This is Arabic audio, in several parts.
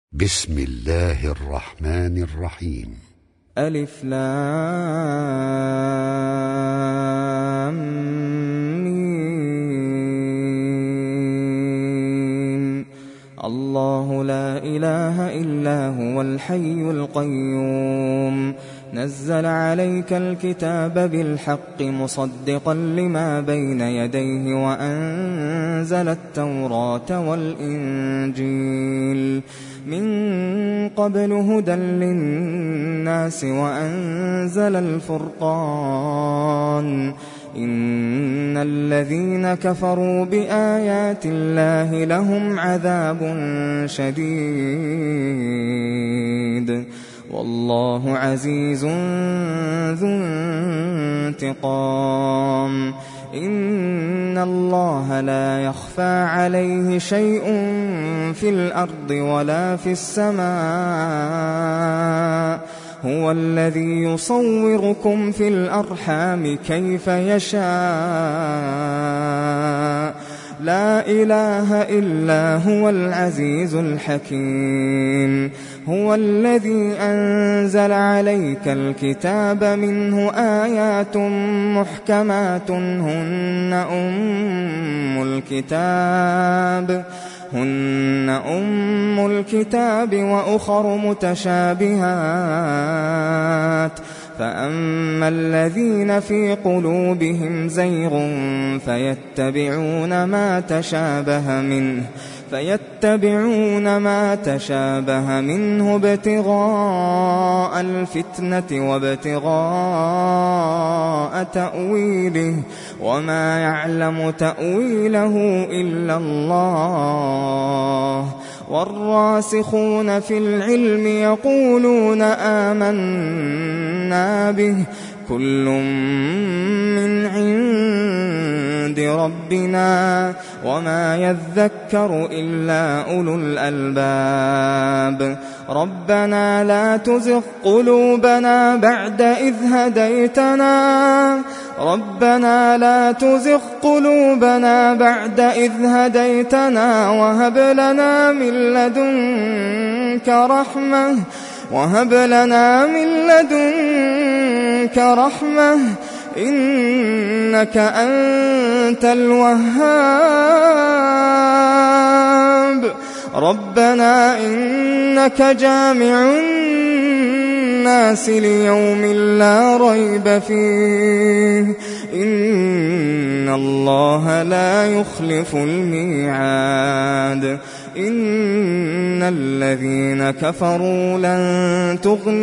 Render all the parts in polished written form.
بسم الله الرحمن الرحيم. ألف لام ميم. الله لا إله إلا هو الحي القيوم نزل عليك الكتاب بالحق مصدقا لما بين يديه وأنزل التوراة والإنجيل من قبل هدى للناس وأنزل الفرقان إن الذين كفروا بآيات الله لهم عذاب شديد والله عزيز ذو انتقام إن الله لا يخفى عليه شيء في الأرض ولا في السماء هو الذي يصوركم في الأرحام كيف يشاء لا إله إلا هو العزيز الحكيم هو الذي أنزل عليك الكتاب منه آيات محكمات هن أم الكتاب وأخر متشابهات فأما الذين في قلوبهم زيغ فيتبعون ما تشابه منه ابتغاء الفتنة وابتغاء تأويله وما يعلم تأويله إلا الله والراسخون في العلم يقولون آمنا به كل من عند ربنا وما يذكر إلا أولو الألباب ربنا لا تزغ قلوبنا بعد إذ هديتنا وهب لنا من لدنك رحمة إنك أنت الوهاب ربنا إنك جامع الناس ليوم لا ريب فيه إن الله لا يخلف الميعاد إن الذين كفروا لن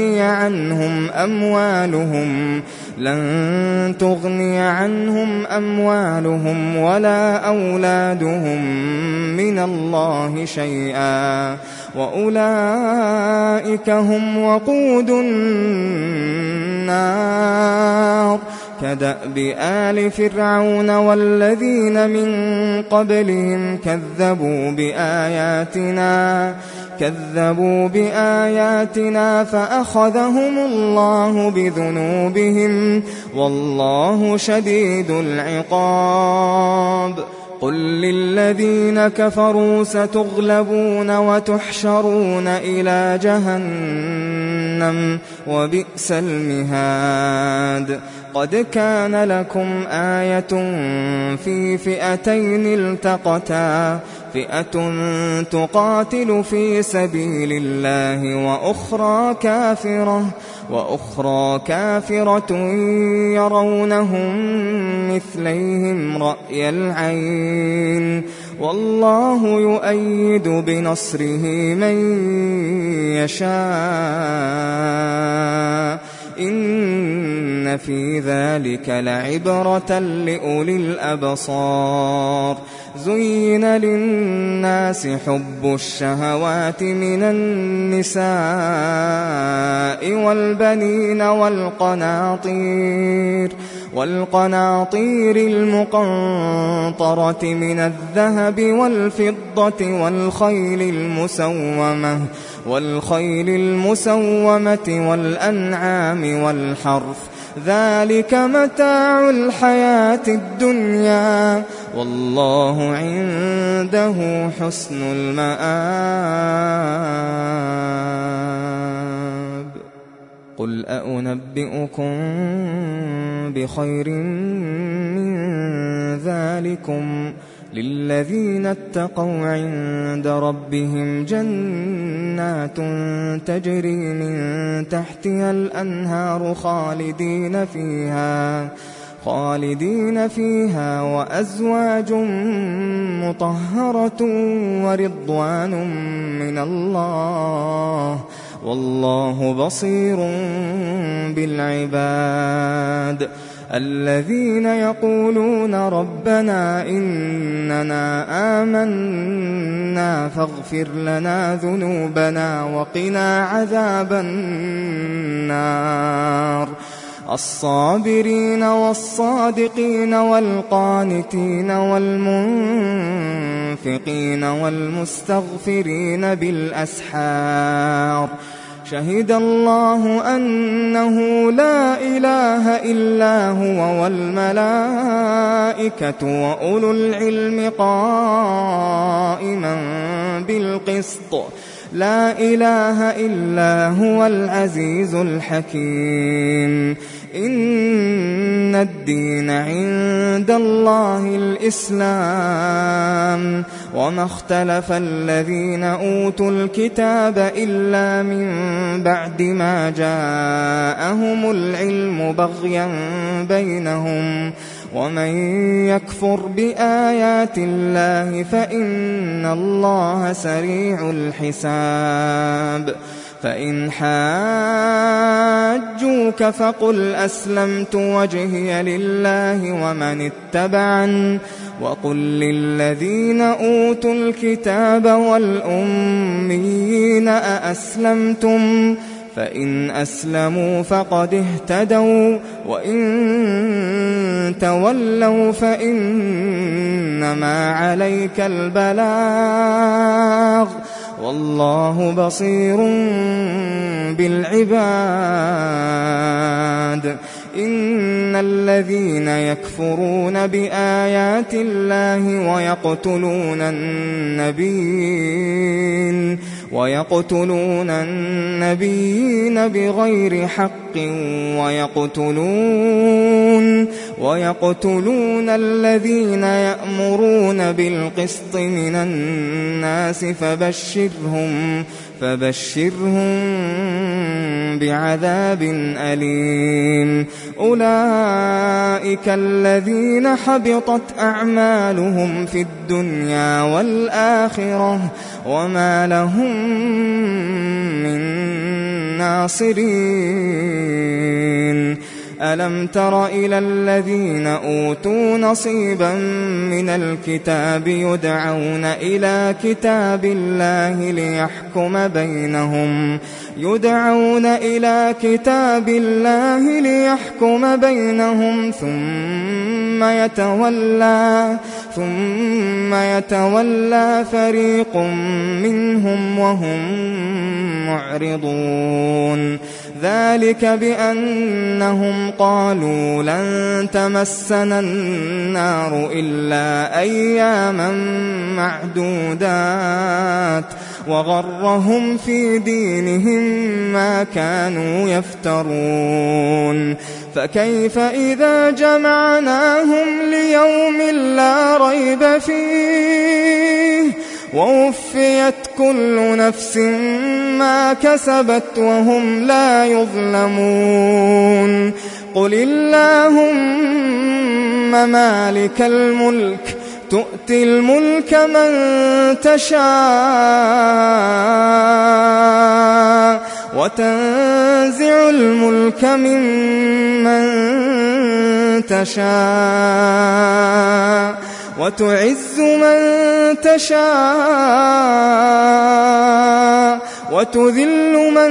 تغني عنهم أموالهم ولا أولادهم من الله شيئا وأولئك هم وقود النار كدأب آل فرعون والذين من قبلهم كذبوا بآياتنا فأخذهم الله بذنوبهم والله شديد العقاب قل للذين كفروا ستغلبون وتحشرون إلى جهنم وبئس المهاد قد كان لكم آية في فئتين التقتا فئة تقاتل في سبيل الله وأخرى كافرة يرونهم مثليهم رأي العين والله يؤيد بنصره من يشاء إن في ذلك لعبرة لأولي الأبصار زين للناس حب الشهوات من النساء والبنين والقناطير المقنطرة من الذهب والفضة والخيل المسومة والأنعام والحرث ذلك متاع الحياة الدنيا والله عنده حسن المآب. قل أنبئكم بخير من ذلكم للذين اتقوا عند ربهم جنات تجري من تحتها الأنهار خالدين فيها وأزواج مطهرة ورضوان من الله والله بصير بالعباد. الذين يقولون ربنا إننا آمنا فاغفر لنا ذنوبنا وقنا عذاب النار. الصابرين والصادقين والقانتين والمنفقين والمستغفرين بالأسحار. شهد الله أنه لا إله إلا هو والملائكة وأولو العلم قائما بالقسط لا إله إلا هو العزيز الحكيم. إن الدين عند الله الإسلام وما اختلف الذين أوتوا الكتاب إلا من بعد ما جاءهم العلم بغيا بينهم ومن يكفر بآيات الله فإن الله سريع الحساب. فإن حاجوك فقل أسلمت وجهي لله ومن اتبعني وقل للذين أوتوا الكتاب والأميين أأسلمتم فإن أسلموا فقد اهتدوا وإن تولوا فإنما عليك البلاغ والله بصير بالعباد. إن الذين يكفرون بآيات الله ويقتلون النبيين بغير حق ويقتلون الذين يأمرون بالقسط من الناس فبشرهم بعذاب أليم. أولئك الذين حبطت أعمالهم في الدنيا والآخرة وما لهم من ناصرين. ألم تر إلى الذين أوتوا نصيبا من الكتاب يدعون إلى كتاب الله ليحكم بينهم ثم يتولى فريق منهم وهم معرضون. ذلك بأنهم قالوا لن تمسنا النار إلا أياما معدودات وغرهم في دينهم ما كانوا يفترون. فكيف إذا جمعناهم ليوم لا ريب فيه ووفيت كل نفس ما كسبت وهم لا يظلمون. قل اللهم مالك الملك تؤتي الملك من تشاء وتنزع الملك ممن تشاء وتعز من تشاء وتذل من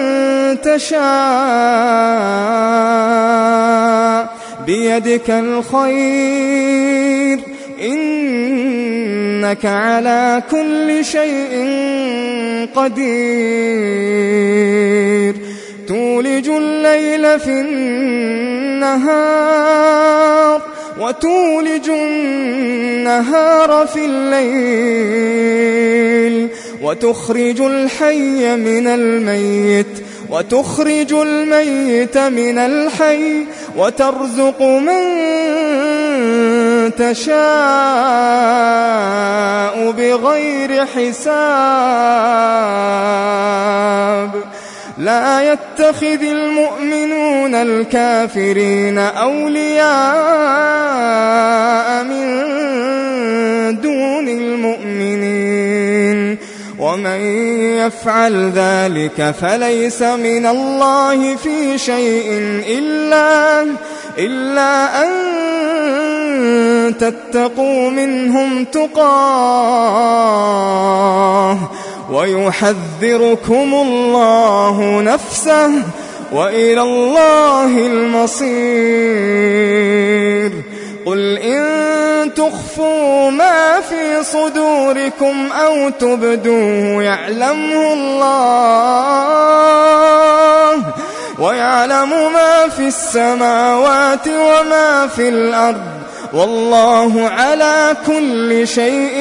تشاء بيدك الخير إنك على كل شيء قدير. تولج الليل في النهار وتولج النهار في الليل وتخرج الحي من الميت وتخرج الميت من الحي وترزق من تشاء بغير حساب لا يتخذ المؤمنون الكافرين أولياء من دون المؤمنين ومن يفعل ذلك فليس من الله في شيء إلا أن تتقوا منهم تقاه ويحذركم الله نفسه وإلى الله المصير قل إن تخفوا ما في صدوركم أو تبدوه يعلمه الله ويعلم ما في السماوات وما في الأرض والله على كل شيء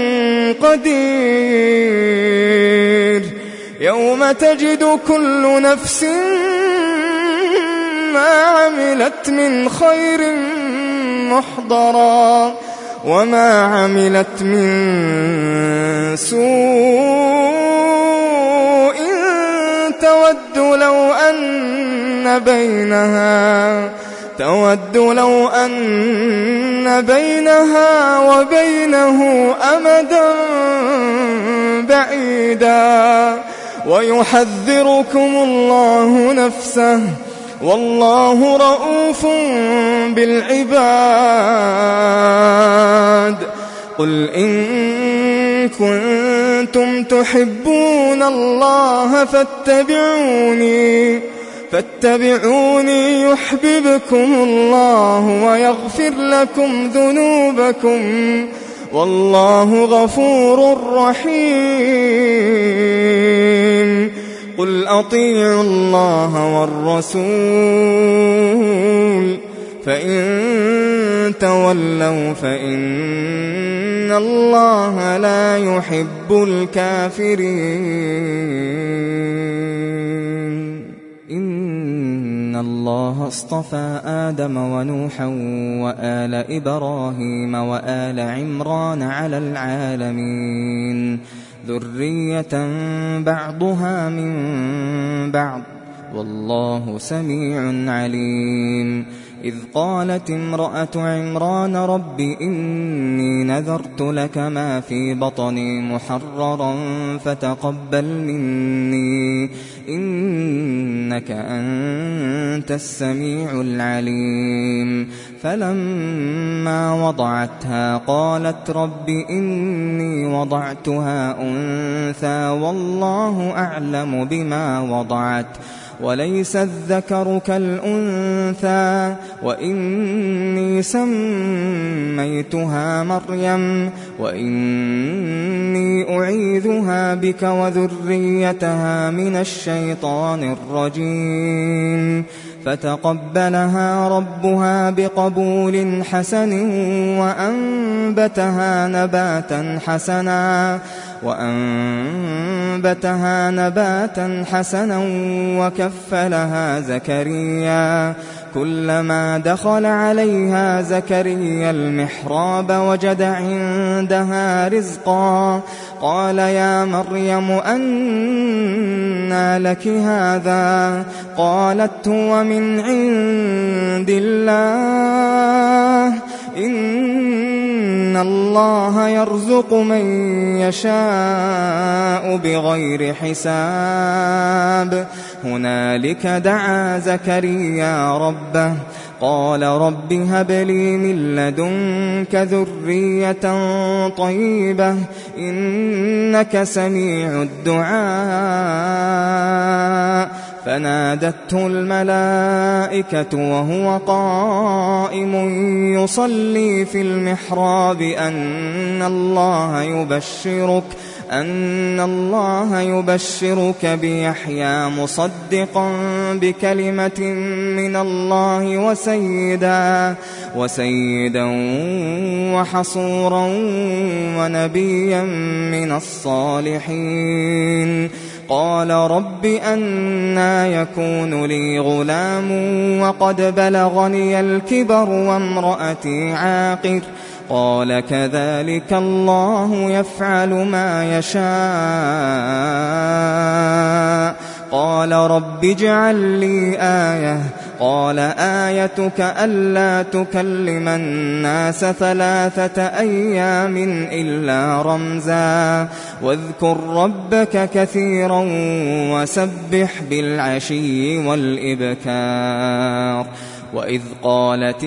قدير يوم تجد كل نفس ما عملت من خير محضرا وما عملت من سوء تود لو أن بينها وبينه أمدا بعيدا ويحذركم الله نفسه والله رؤوف بالعباد قل إن كنتم تحبون الله فاتبعوني يحببكم الله ويغفر لكم ذنوبكم والله غفور رحيم قل أطيعوا الله والرسول فإن تولوا فإن الله لا يحب الكافرين إن الله اصطفى آدم ونوحا وآل إبراهيم وآل عمران على العالمين ذرية بعضها من بعض والله سميع عليم إذ قالت امرأة عمران رب إني نذرت لك ما في بطني محررا فتقبل مني إنك أنت السميع العليم فلما وضعتها قالت رب إني وضعتها أنثى والله أعلم بما وضعت وليس الذكر كالأنثى وإني سميتها مريم وإني أعيذها بك وذريتها من الشيطان الرجيم فتقبلها ربها بقبول حسن وأنبتها نباتا حسنا وكفلها زكريا كلما دخل عليها زكريا المحراب وجد عندها رزقا قال يا مريم أنى لك هذا قالت هو من عند الله إن الله يرزق من يشاء بغير حساب هنالك دعا زكريا ربه قال رب هب لي من لدنك ذرية طيبة إنك سميع الدعاء فنادته الملائكة وهو قائم يصلي في المحراب أن الله يبشرك بيحيى مصدقا بكلمة من الله وسيدا وحصورا ونبيا من الصالحين قال رب أنى يكون لي غلام وقد بلغني الكبر وامرأتي عاقر قال كذلك الله يفعل ما يشاء قال رب اجعل لي آية قال آيتك ألا تكلم الناس 3 أيام إلا رمزا واذكر ربك كثيرا وسبح بالعشي والإبكار وإذ قالت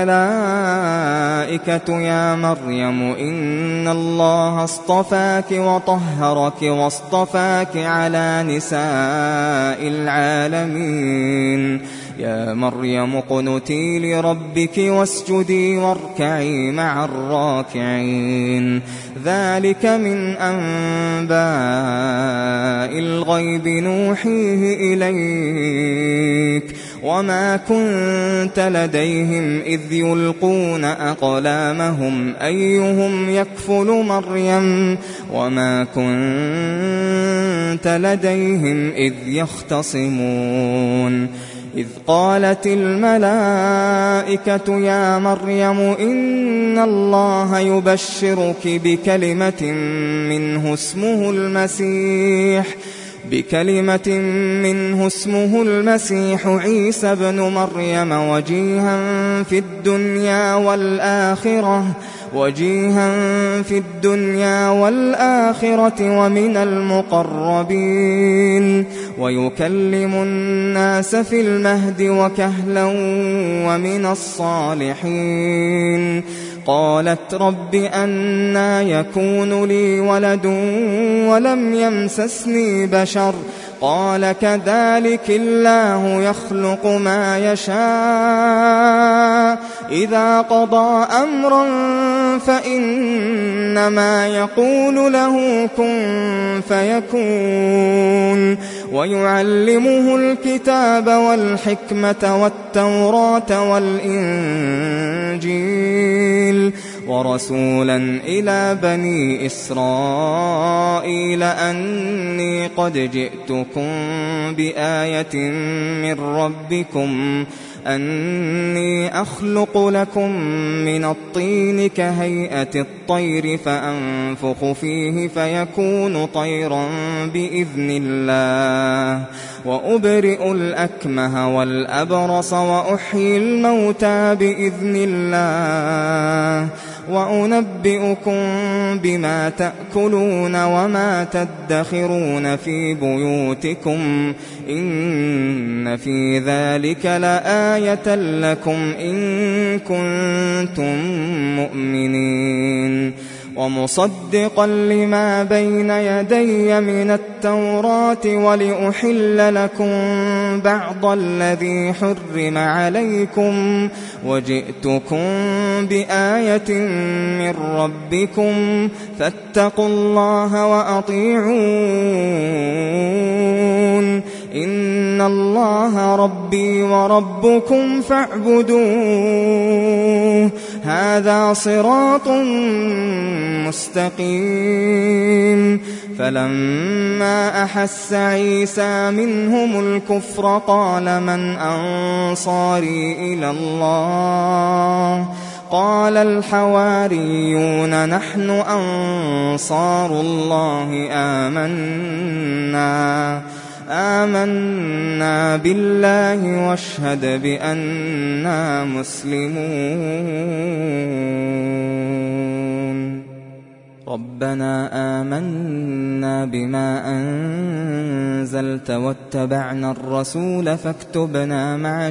الملائكة يا مريم إن الله اصطفاك وطهرك واصطفاك على نساء العالمين يا مريم اقنتي لربك واسجدي واركعي مع الراكعين ذلك من أنباء الغيب نوحيه إليك وما كنت لديهم إذ يلقون أقلامهم أيهم يكفل مريم وما كنت لديهم إذ يختصمون إذ قالت الملائكة يا مريم إن الله يبشرك بكلمة منه اسمه المسيح عيسى ابن مريم وجيها في الدنيا والآخرة ومن المقربين ويكلم الناس في المهد وكهلا ومن الصالحين قالت رب أنى يكون لي ولد ولم يمسسني بشر قال كذلك الله يخلق ما يشاء إذا قضى أمرا فإنما يقول له كن فيكون ويعلمه الكتاب والحكمة والتوراة والإنجيل ورسولا إلى بني إسرائيل أني قد جئتكم بآية من ربكم أني أخلق لكم من الطين كهيئة الطير فأنفخ فيه فيكون طيرا بإذن الله وأبرئ الأكمه والأبرص وأحيي الموتى بإذن الله وأنبئكم بما تأكلون وما تدخرون في بيوتكم إن في ذلك لآية لكم إن كنتم مؤمنين ومصدقا لما بين يدي من التوراة ولأحل لكم بعض الذي حرم عليكم وجئتكم بآية من ربكم فاتقوا الله وأطيعون إن الله ربي وربكم فاعبدوه هذا صراط مستقيم فلما أحس عيسى منهم الكفر قال من أنصاري إلى الله قال الحواريون نحن أنصار الله آمنا بالله واشهد بأننا مسلمون ربنا آمنا بما أنزلت واتبعنا الرسول فاكتبنا مع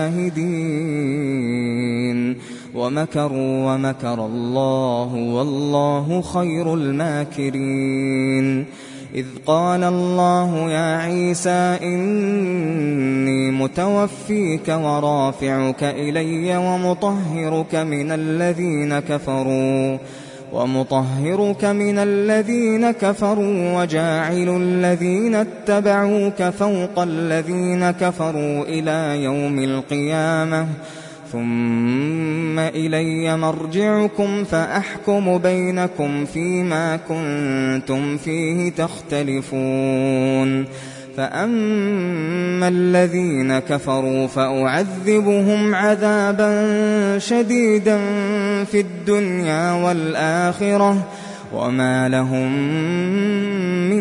الشاهدين ومكروا ومكر الله والله خير الماكرين إذ قال الله يا عيسى إني متوفيك ورافعك إلي ومطهرك من الذين كفروا وجاعل الذين اتبعوك فوق الذين كفروا إلى يوم القيامة ثم إلي مرجعكم فأحكم بينكم فيما كنتم فيه تختلفون فأما الذين كفروا فأعذبهم عذابا شديدا في الدنيا والآخرة وما لهم من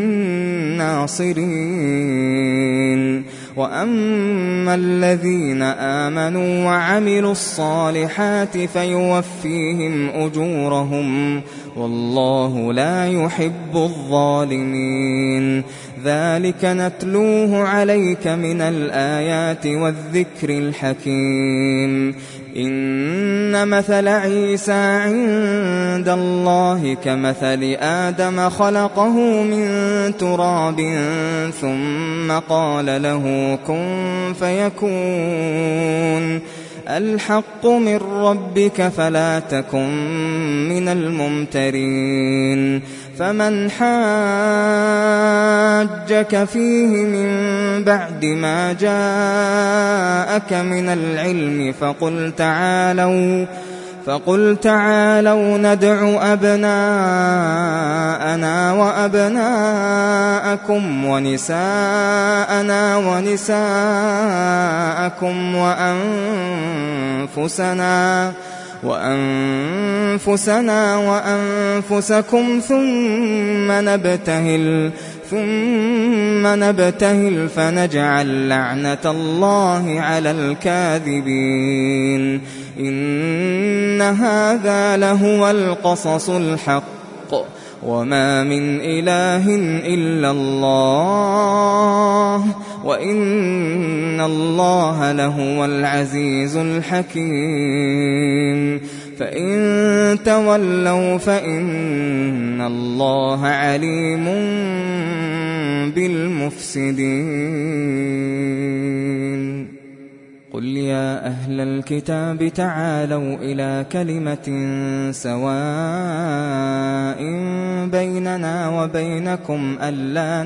ناصرين وأما الذين آمنوا وعملوا الصالحات فيوفيهم أجورهم والله لا يحب الظالمين ذلك نتلوه عليك من الآيات والذكر الحكيم إن مثل عيسى عند الله كمثل آدم خلقه من تراب ثم قال له كن فيكون الحق من ربك فلا تكن من الممترين فمن حاجك فيه من بعد ما جاءك من العلم فقل تعالوا ندع أبناءنا وأبناءكم ونساءنا ونساءكم وأنفسنا وأنفسكم ثم نبتهل فنجعل لعنة الله على الكاذبين إن هذا لهو القصص الحق وما من إله إلا الله وإن الله لهو العزيز الحكيم فإن تولوا فإن الله عليم بالمفسدين قل يا أهل الكتاب تعالوا إلى كلمة سواء بيننا وبينكم ألا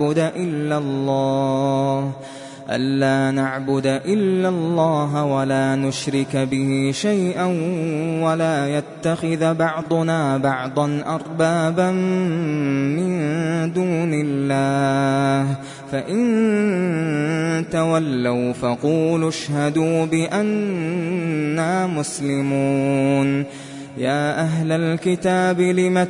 نعبد إلا الله ولا نشرك به شيئا ولا يتخذ بعضنا بعضا أربابا من دون الله فإن تولوا فقولوا اشهدوا بأننا مسلمون يا أهل الكتاب لم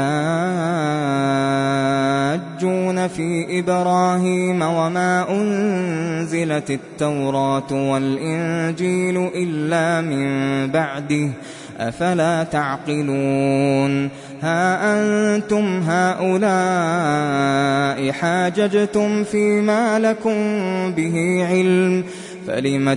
تحاجون في إبراهيم وما أنزلت التوراة والإنجيل إلا من بعده أفلا تعقلون ها أنتم هؤلاء حاججتم فيما لكم به علم فلم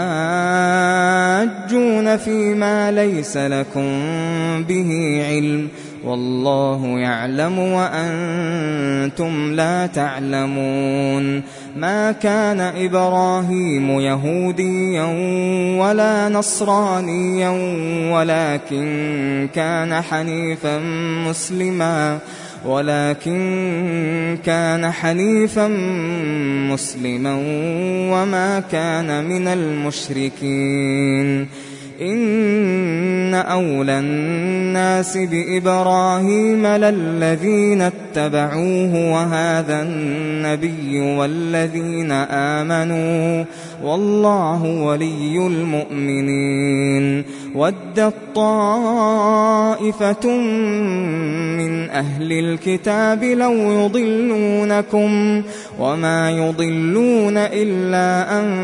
تحاجون فيما ليس لكم به علم والله يعلم وأنتم لا تعلمون ما كان إبراهيم يهوديا ولا نصرانيا ولكن كان حنيفا مسلما وما كان من المشركين إن أولى الناس بإبراهيم للذين اتبعوه وهذا النبي والذين آمنوا والله ولي المؤمنين ودت طائفة من أهل الكتاب لو يضلونكم وما يضلون إلا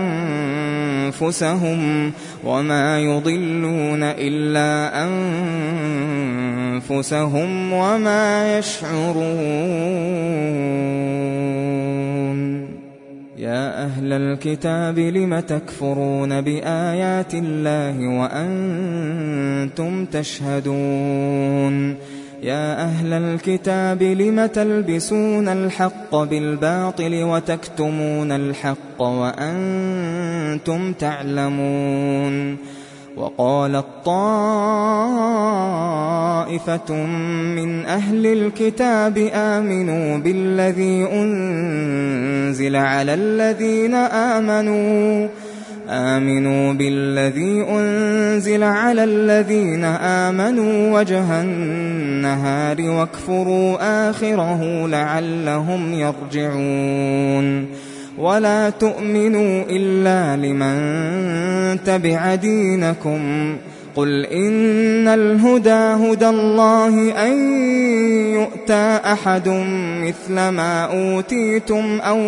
أنفسهم وما يشعرون يا أهل الكتاب لم تكفرون بآيات الله وأنتم تشهدون يا أهل الكتاب لم تلبسون الحق بالباطل وتكتمون الحق وأنتم تعلمون وقالت طائفة من أهل الكتاب آمنوا بالذي أنزل على الذين آمنوا آمنوا بالذي أنزل على الذين آمنوا وجه النهار واكفروا آخره لعلهم يرجعون ولا تؤمنوا إلا لمن تبع دينكم قل إن الهدى هدى الله أن يؤتى أحد مثل ما أوتيتم أو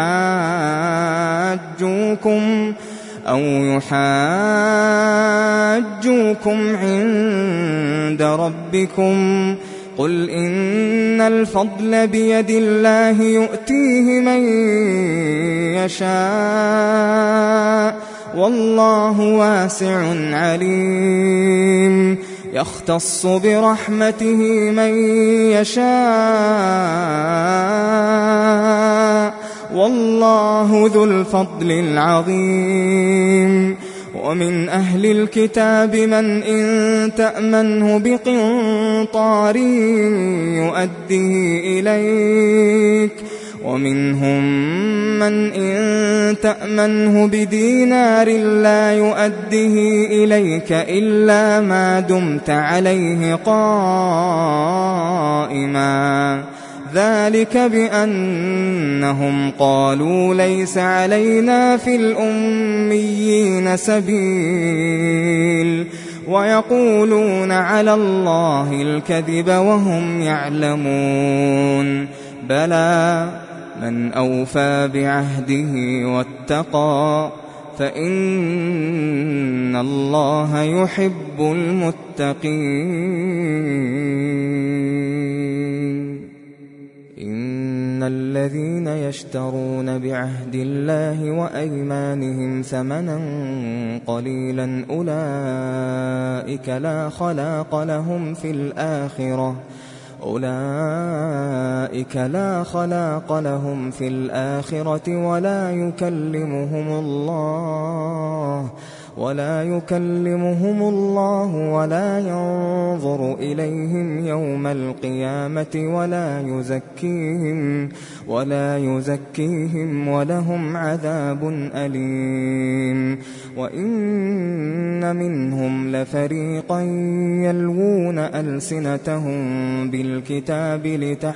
يحاجوكم عند ربكم قل إن الفضل بيد الله يؤتيه من يشاء والله واسع عليم يختص برحمته من يشاء والله ذو الفضل العظيم ومن أهل الكتاب من إن تأمنه بقنطار يؤديه إليك ومنهم من إن تأمنه بدينار لا يؤديه إليك إلا ما دمت عليه قائما ذلك بأنهم قالوا ليس علينا في الأميين سبيل ويقولون على الله الكذب وهم يعلمون بلى من أوفى بعهده واتقى فإن الله يحب المتقين إن الذين يشترون بعهد الله وأيمانهم ثمنا قليلا أولئك لا خلاق لهم في الآخرة ولا يكلمهم الله ولا ينظر إليهم يوم القيامة ولا يزكيهم ولهم عذاب أليم وإن منهم لفريقا يلوون ألسنتهم بالكتاب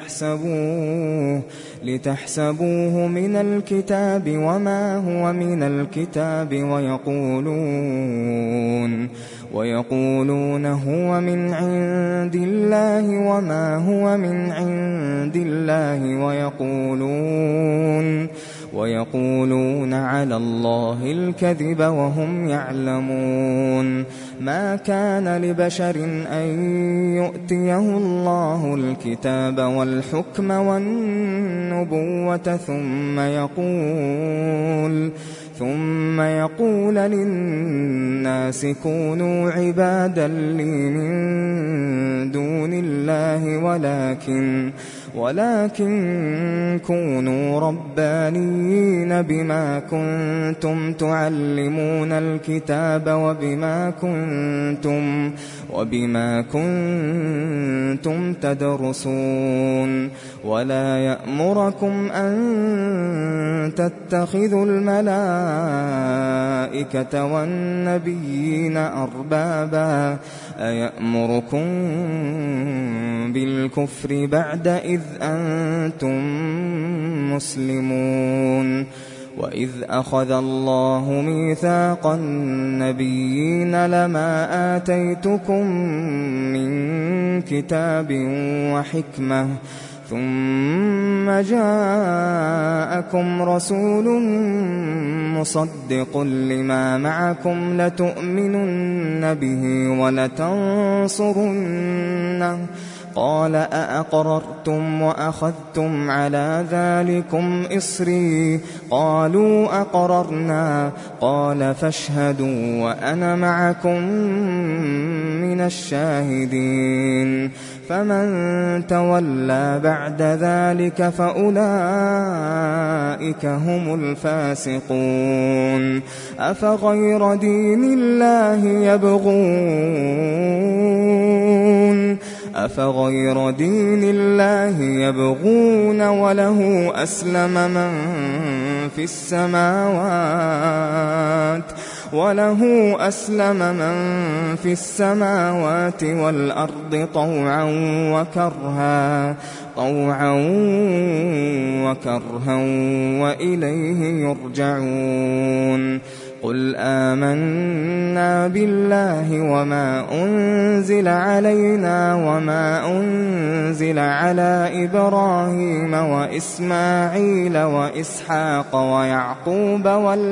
لتحسبوه من الكتاب وما هو من الكتاب ويقولون هو من عند الله وما هو من عند الله ويقولون على الله الكذب وهم يعلمون ما كان لبشر أن يؤتيه الله الكتاب والحكم والنبوة ثم يقول للناس كونوا عبادا لي من دون الله ولكن كونوا ربانيين بما كنتم تعلمون الكتاب وبما كنتم تدرسون ولا يأمركم أن تتخذوا الملائكة والنبيين أربابا أيأمركم بالكفر بعد إذ أنتم مسلمون وإذ أخذ الله ميثاق النبيين لما آتيتكم من كتاب وحكمة ثم جاءكم رسول مصدق لما معكم لتؤمنن به ولتنصرنه قال أأقررتم وأخذتم على ذلكم إصري قالوا أقررنا قال فاشهدوا وأنا معكم من الشاهدين فمن تولى بعد ذلك فأولئك هم الفاسقون أفغير دين الله يبغون وله أسلم من في السماوات وله أسلم من في السماوات والأرض طوعا وكرها وإليه يرجعون قل آمنا بالله وما أنزل علينا وما أنزل على إبراهيم وإسماعيل وإسحاق ويعقوب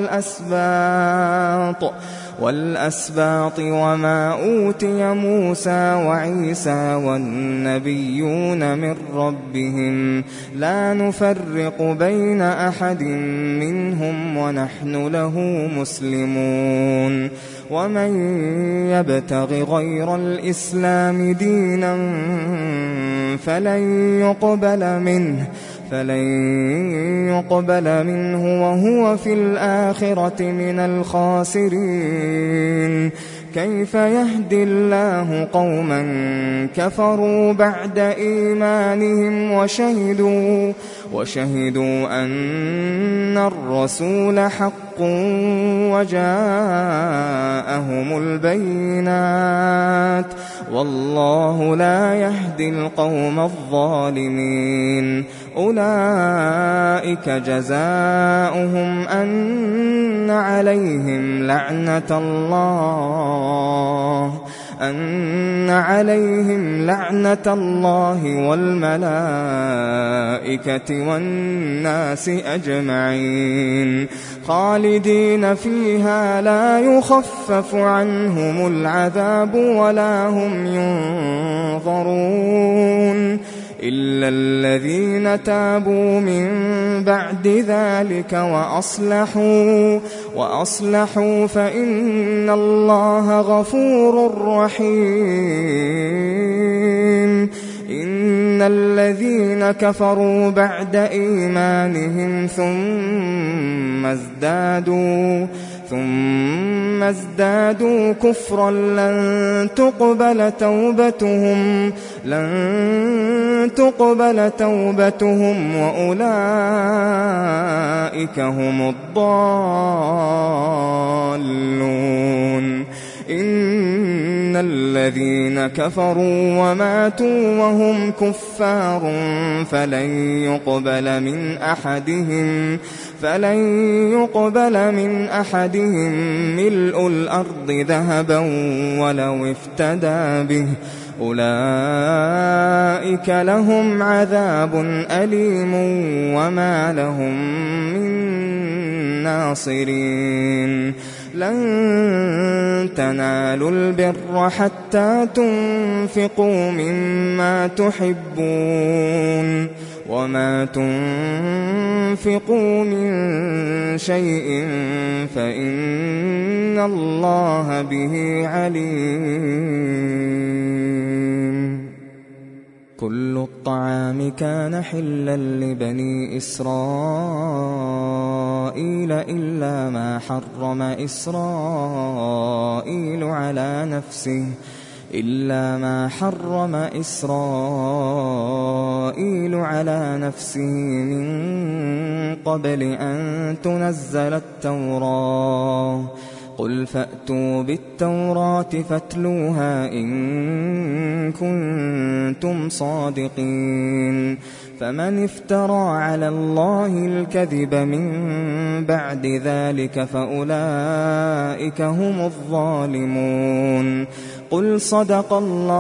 والأسباط وما أوتي موسى وعيسى والنبيون من ربهم لا نفرق بين أحد منهم ونحن له مسلمون ومن يبتغ غير الإسلام دينا فلن يقبل منه وهو في الآخرة من الخاسرين كيف يهدي الله قوما كفروا بعد إيمانهم وشهدوا أن الرسول حق وجاءهم البينات والله لا يهدي القوم الظالمين أولئك جزاؤهم أن عليهم لعنة الله والملائكة والناس أجمعين خالدين فيها لا يخفف عنهم العذاب ولا هم ينظرون إلا الذين تابوا من بعد ذلك وأصلحوا فإن الله غفور رحيم إن الذين كفروا بعد إيمانهم ثم ازدادوا كفرا لن تقبل توبتهم وأولئك هم الضالون إن الذين كفروا وماتوا وهم كفار فلن يقبل من أحدهم ملء الأرض ذهبا ولو افتدى به أولئك لهم عذاب أليم وما لهم من ناصرين لن تنالوا البر حتى تنفقوا مما تحبون وما تنفقوا من شيء فإن الله به عليم كل الطعام كان حلا لبني إسرائيل إلا ما حرم إسرائيل على نفسه من قبل أن تنزل التوراة قل فأتوا بالتوراة فاتلوها إن كنتم صادقين فمن افترى على الله الكذب من بعد ذلك فأولئك هم الظالمون قل صدق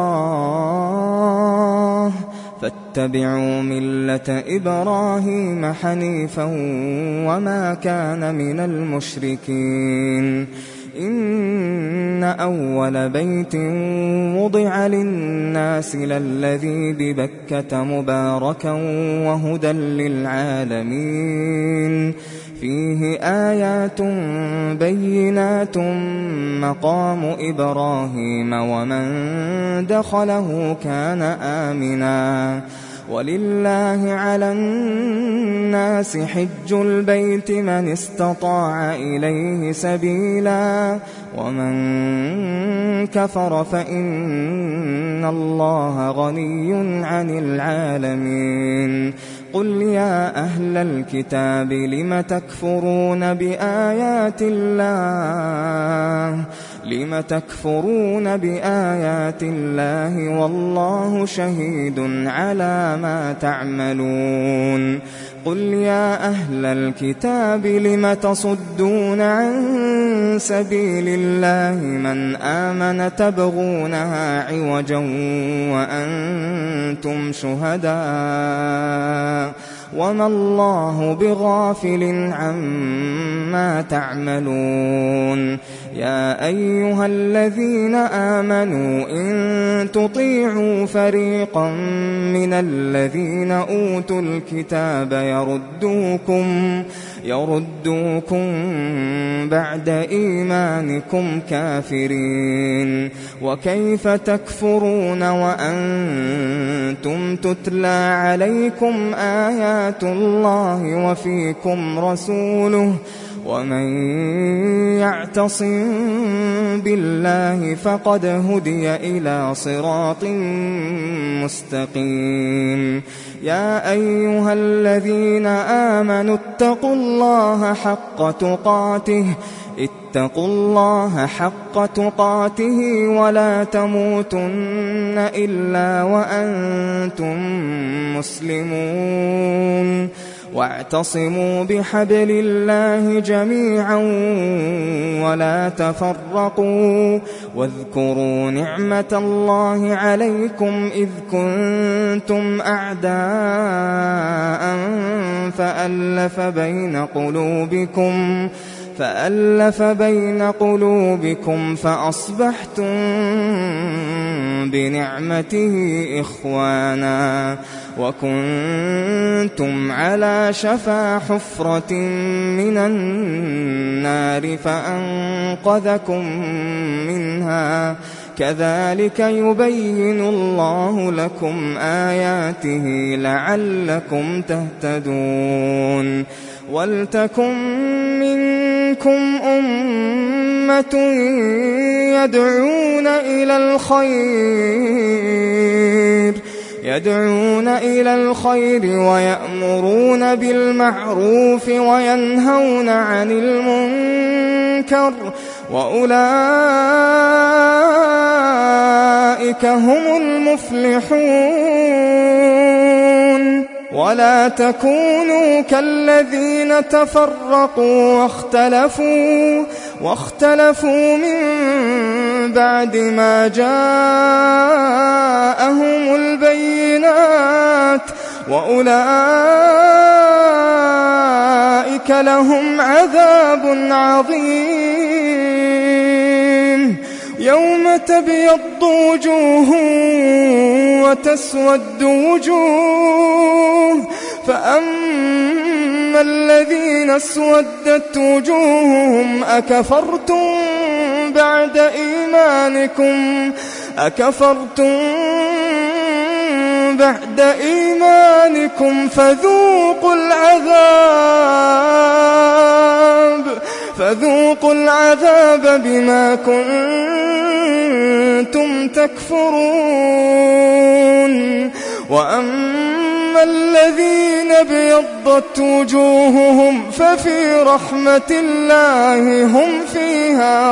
الله فاتبعوا ملة إبراهيم حنيفا وما كان من المشركين إن أول بيت وضع للناس للذي ببكة مباركا وهدى للعالمين فيه آيات بينات مقام إبراهيم ومن دخله كان آمنا ولله على الناس حج البيت من استطاع إليه سبيلا ومن كفر فإن الله غني عن العالمين قُلْ يَا أَهْلَ الْكِتَابِ لِمَ تَكْفُرُونَ بِآيَاتِ اللَّهِ وَاللَّهُ شَهِيدٌ عَلَىٰ مَا تَعْمَلُونَ قُلْ يَا أَهْلَ الْكِتَابِ لِمَ تَصُدُّونَ عَن سَبِيلِ اللَّهِ مَنْ آمَنَ تَبْغُونَهَا عِوَجًا وَأَنْتُمْ شُهَدَاءُ وَمَا اللَّهُ بِغَافِلٍ عَمَّا تَعْمَلُونَ يَا أَيُّهَا الَّذِينَ آمَنُوا إِن تُطِيعُوا فَرِيقًا مِّنَ الَّذِينَ أُوتُوا الْكِتَابَ يَرُدُّوكُم بَعْدَ إِيمَانِكُمْ كَافِرِينَ وَكَيْفَ تَكْفُرُونَ وَأَنتُمْ تُتْلَىٰ عَلَيْكُمْ آيَاتُ اللَّهِ وَفِيكُمْ رَسُولُهُ وَمَن يَعْتَصِم بِاللَّهِ فَقَدْ هُدِيَ إِلَىٰ صِرَاطٍ مُّسْتَقِيمٍ يَا أَيُّهَا الَّذِينَ آمَنُوا اتَّقُوا اللَّهَ حَقَّ تُقَاتِهِ وَلَا تَمُوتُنَّ إِلَّا وَأَنتُم مسلمون واعتصموا بحبل الله جميعا ولا تفرقوا واذكروا نعمة الله عليكم إذ كنتم أعداء فألف بين قلوبكم فأصبحتم بنعمته إخوانا وكنتم على شفا حفرة من النار فأنقذكم منها كذلك يبين الله لكم آياته لعلكم تهتدون ولتكن منكم أمة يدعون إلى الخير ويأمرون بالمعروف وينهون عن المنكر وأولئك هم المفلحون ولا تكونوا كالذين تفرقوا واختلفوا من بعد ما جاءهم البينات وأولئك لهم عذاب عظيم يوم تبيض وجوه وتسود وجوه فأما الذين اسودت وجوههم أكفرتم بعد إيمانكم فذوقوا العذاب بما كنتم تكفرون وأما الذين ابيضت وجوههم ففي رحمة الله هم فيها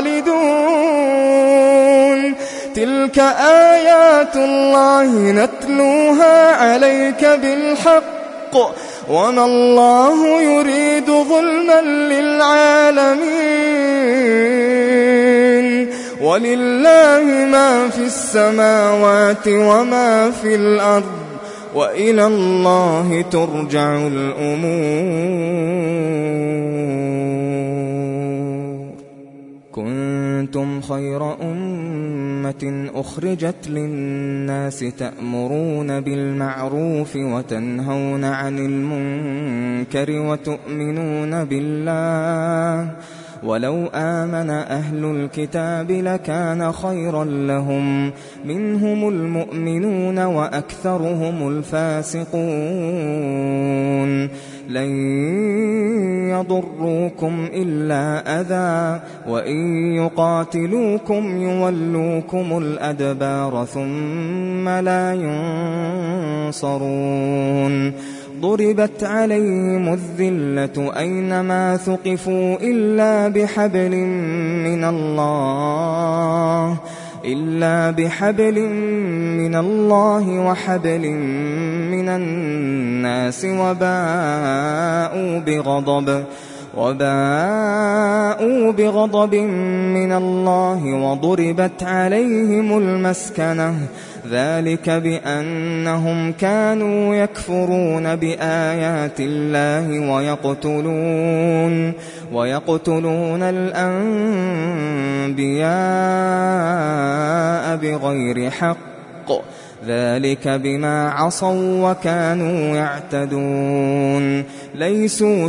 خالدون تلك آيات الله نتلوها عليك بالحق وما الله يريد ظلما للعالمين ولله ما في السماوات وما في الأرض وإلى الله ترجع الأمور كنتم خير أمة أخرجت للناس تأمرون بالمعروف وتنهون عن المنكر وتؤمنون بالله ولو آمن أهل الكتاب لكان خيرا لهم منهم المؤمنون وأكثرهم الفاسقون لن يضروكم إلا أذى وإن يقاتلوكم يولوكم الأدبار ثم لا ينصرون ضربت عليهم الذلة أينما ثقفوا إلا بحبل من الله وحبل من الناس وباءوا بغضب من الله وضربت عليهم المسكنة ذلك بأنهم كانوا يكفرون بآيات الله ويقتلون الأنبياء بغير حق ذلك بما عصوا وكانوا يعتدون ليسوا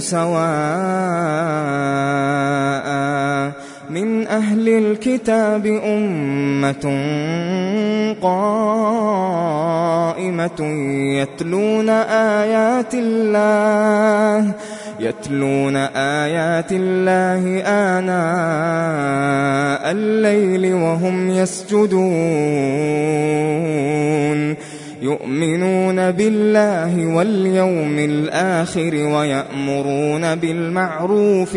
سواء من أهل الكتاب أمة قائمة يتلون آيات الله آناء الليل وهم يسجدون يؤمنون بالله واليوم الآخر ويأمرون بالمعروف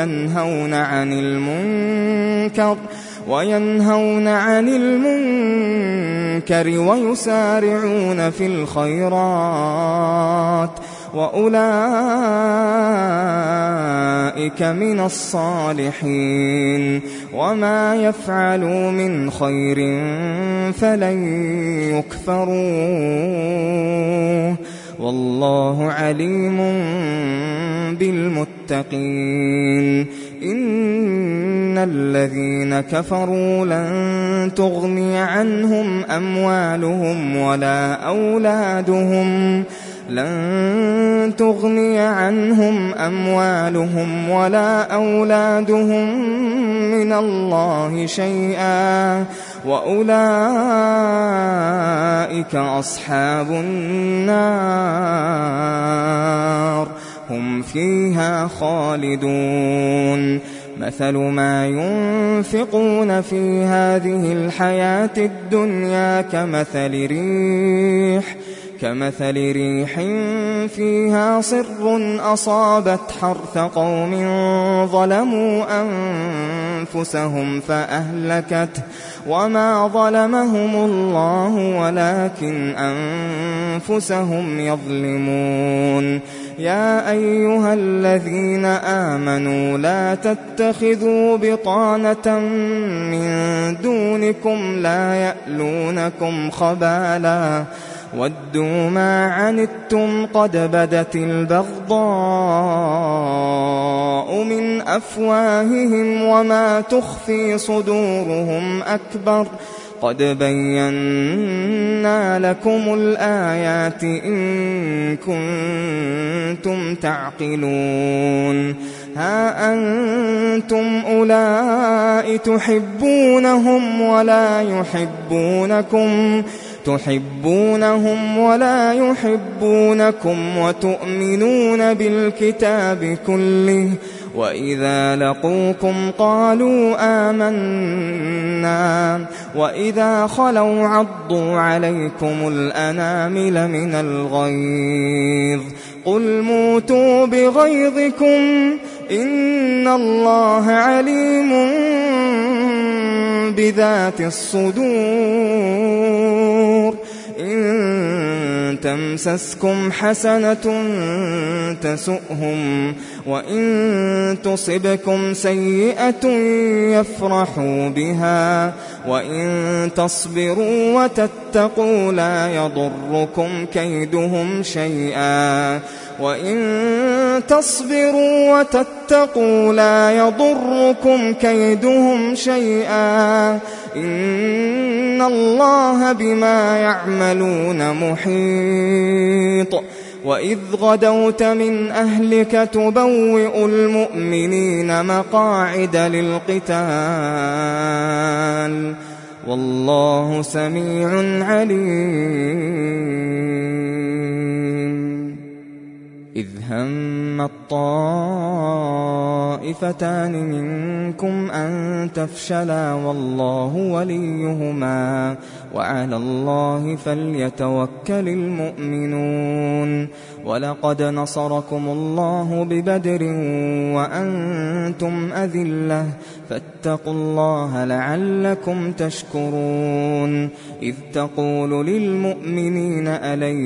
وينهون عن المنكر ويسارعون في الخيرات وأولئك من الصالحين وما يفعلوا من خير فلن يكفروه والله عليم بالمتقين إن الذين كفروا لن تغني عنهم أموالهم ولا أولادهم من الله شيئا وأولئك أصحاب النار هم فيها خالدون مثل ما ينفقون في هذه الحياة الدنيا كمثل ريح فيها صر أصابت حرث قوم ظلموا أنفسهم فأهلكته وما ظلمهم الله ولكن أنفسهم يظلمون يا أيها الذين آمنوا لا تتخذوا بطانة من دونكم لا يألونكم خبالا ودوا ما عنتم قد بدت البغضاء من أفواههم وما تخفي صدورهم أكبر قد بينا لكم الآيات إن كنتم تعقلون ها أنتم أولئك تحبونهم ولا يحبونكم وتؤمنون بالكتاب كله وإذا لقوكم قالوا آمنا وإذا خلوا عضوا عليكم الأنامل من الغيظ قل موتوا بغيظكم إن الله عليم بذات الصدور إن تمسسكم حسنة تسؤهم وإن تصبكم سيئة يفرحوا بها وإن تصبروا وتتقوا لا يضركم كيدهم شيئا إن الله بما يعملون محيط وإذ غدوت من أهلك تبوئ المؤمنين مقاعد للقتال والله سميع عليم إذ هم الطائفتان طائفتان منكم أن تفشلا والله وليهما وعلى الله فليتوكل المؤمنون. ولقد نصركم الله ببدر وأنتم أذلة فاتقوا الله لعلكم تشكرون. إذ تقول للمؤمنين ألن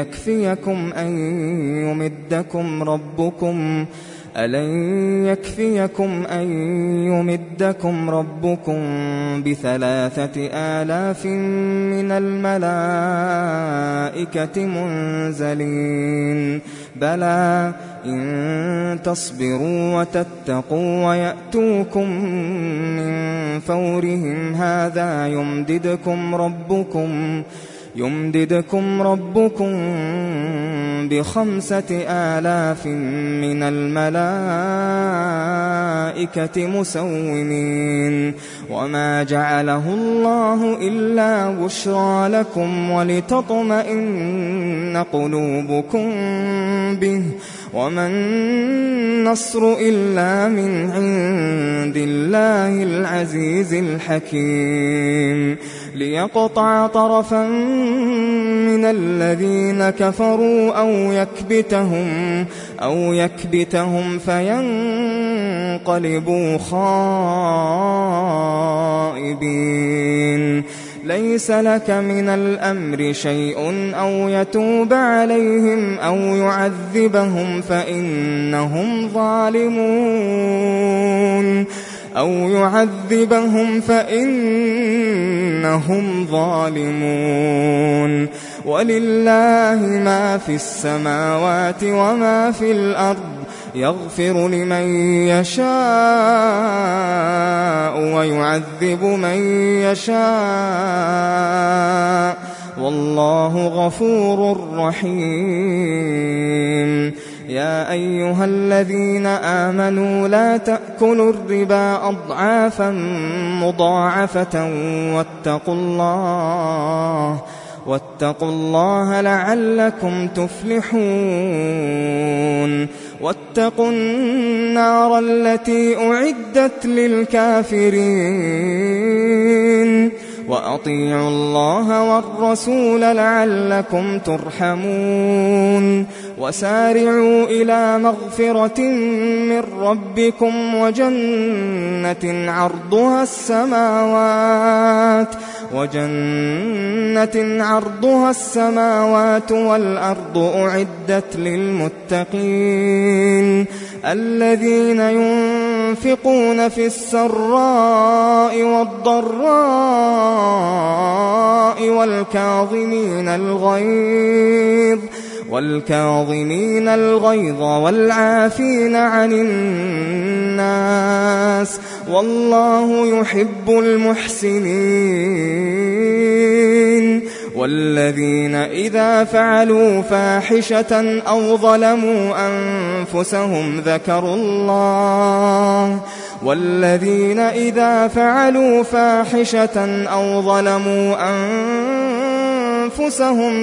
يكفيكم أن يمدكم ربكم ب3,000 من الملائكة منزلين بلى إن تصبروا وتتقوا ويأتوكم من فورهم هذا يمددكم ربكم ب5,000 من الملائكة مسومين. وما جعله الله إلا بشرى لكم ولتطمئن قلوبكم به وما النصر إلا من عند الله العزيز الحكيم. ليقطع طرفا من الذين كفروا أو يكبتهم فينقلبوا خائبين. ليس لك من الأمر شيء أو يتوب عليهم أو يعذبهم فإنهم ظالمون. ولله ما في السماوات وما في الأرض يغفر لمن يشاء ويعذب من يشاء والله غفور رحيم. يا أيها الذين آمنوا لا تأكلوا الربا أضعافا مضاعفة واتقوا الله لعلكم تفلحون. واتقوا النار التي أعدت للكافرين وأطيعوا الله والرسول لعلكم ترحمون. وسارعوا إلى مغفرة من ربكم وجنة عرضها السماوات والأرض أعدت للمتقين الذين ينفقون في السراء والضراء والكاظمين الغيظ والعافين عن الناس والله يحب المحسنين. والذين إذا فعلوا فاحشة أو ظلموا أنفسهم